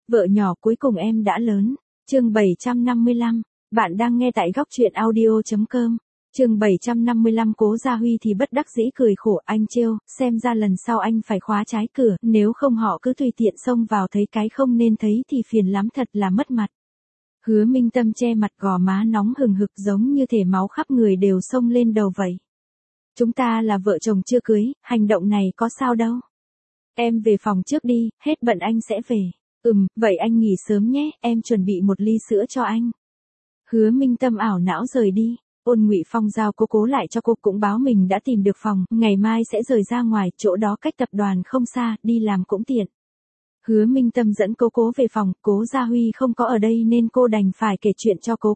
Vợ nhỏ cuối cùng em đã lớn. Chương 755. Bạn đang nghe tại góc truyện audio.com. Chương 755. Cố Gia Huy thì bất đắc dĩ cười khổ, anh trêu, xem ra lần sau anh phải khóa trái cửa, nếu không họ cứ tùy tiện xông vào thấy cái không nên thấy thì phiền lắm, thật là mất mặt. Hứa Minh Tâm che mặt, gò má nóng hừng hực giống như thể máu khắp người đều xông lên đầu vậy. Chúng ta là vợ chồng chưa cưới, hành động này có sao đâu. Em về phòng trước đi, hết bận anh sẽ về. Vậy anh nghỉ sớm nhé, em chuẩn bị một ly sữa cho anh. Hứa Minh Tâm ảo não rời đi. Ôn Ngụy Phong giao Cố lại cho cô, cũng báo mình đã tìm được phòng, ngày mai sẽ rời ra ngoài, chỗ đó cách tập đoàn không xa, đi làm cũng tiện. Hứa Minh Tâm dẫn Cố về phòng, Cố Gia Huy không có ở đây nên cô đành phải kể chuyện cho Cố.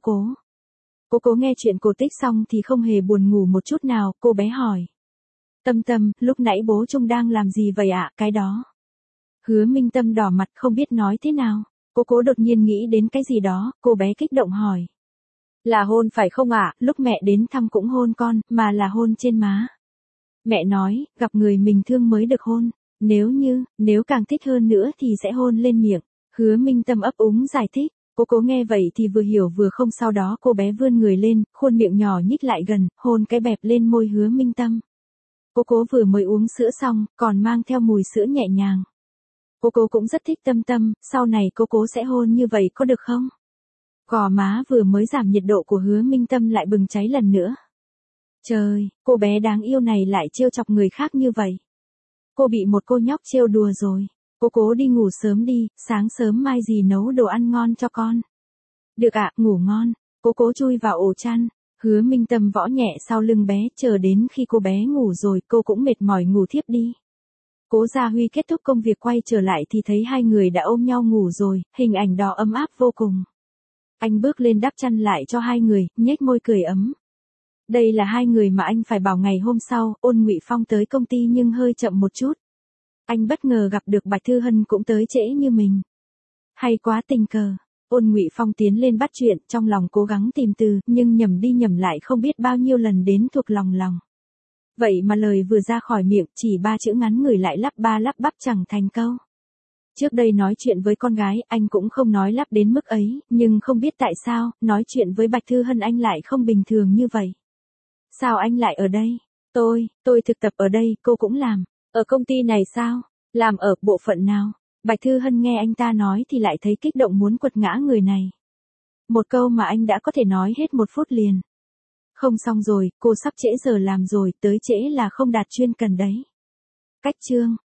Cố nghe chuyện cổ tích xong thì không hề buồn ngủ một chút nào, cô bé hỏi. Tâm, lúc nãy bố Trung đang làm gì vậy ạ? Cái đó. Hứa Minh Tâm đỏ mặt không biết nói thế nào. Cố đột nhiên nghĩ đến cái gì đó, cô bé kích động hỏi. Là hôn phải không ạ? Lúc mẹ đến thăm cũng hôn con, mà là hôn trên má. Mẹ nói, gặp người mình thương mới được hôn. Nếu càng thích hơn nữa thì sẽ hôn lên miệng. Hứa Minh Tâm ấp úng giải thích. Cố nghe vậy thì vừa hiểu vừa không, sau đó cô bé vươn người lên, khuôn miệng nhỏ nhích lại gần, hôn cái bẹp lên môi Hứa Minh Tâm. Cố vừa mới uống sữa xong, còn mang theo mùi sữa nhẹ nhàng. Cố cũng rất thích Tâm, sau này Cố sẽ hôn như vậy có được không? Gò má vừa mới giảm nhiệt độ của Hứa Minh Tâm lại bừng cháy lần nữa. Trời, cô bé đáng yêu này lại trêu chọc người khác như vậy. Cô bị một cô nhóc trêu đùa rồi. Cố đi ngủ sớm đi, sáng sớm mai dì nấu đồ ăn ngon cho con. Được ạ, ngủ ngon. Cố chui vào ổ chăn. Hứa Minh Tâm võ nhẹ sau lưng bé, chờ đến khi cô bé ngủ rồi cô cũng mệt mỏi ngủ thiếp đi. Cố Gia Huy kết thúc công việc quay trở lại thì thấy hai người đã ôm nhau ngủ rồi, hình ảnh đó ấm áp vô cùng. Anh bước lên đắp chăn lại cho hai người, nhếch môi cười ấm. Đây là hai người mà anh phải bảo ngày hôm sau. Ôn Ngụy Phong tới công ty nhưng hơi chậm một chút. Anh bất ngờ gặp được Bạch Thư Hân cũng tới trễ như mình. Hay quá, tình cờ. Ôn Ngụy Phong tiến lên bắt chuyện, trong lòng cố gắng tìm từ, nhưng nhầm đi nhầm lại không biết bao nhiêu lần đến thuộc lòng. Vậy mà lời vừa ra khỏi miệng, chỉ 3 chữ ngắn ngủi lại lắp bắp chẳng thành câu. Trước đây nói chuyện với con gái, anh cũng không nói lắp đến mức ấy, nhưng không biết tại sao, nói chuyện với Bạch Thư Hân anh lại không bình thường như vậy. Sao anh lại ở đây? Tôi thực tập ở đây, cô cũng làm. Ở công ty này sao? Làm ở bộ phận nào? Bạch Thư Hân nghe anh ta nói thì lại thấy kích động muốn quật ngã người này. Một câu mà anh đã có thể nói hết 1 phút liền. Không, xong rồi, cô sắp trễ giờ làm rồi, tới trễ là không đạt chuyên cần đấy. Cách chương.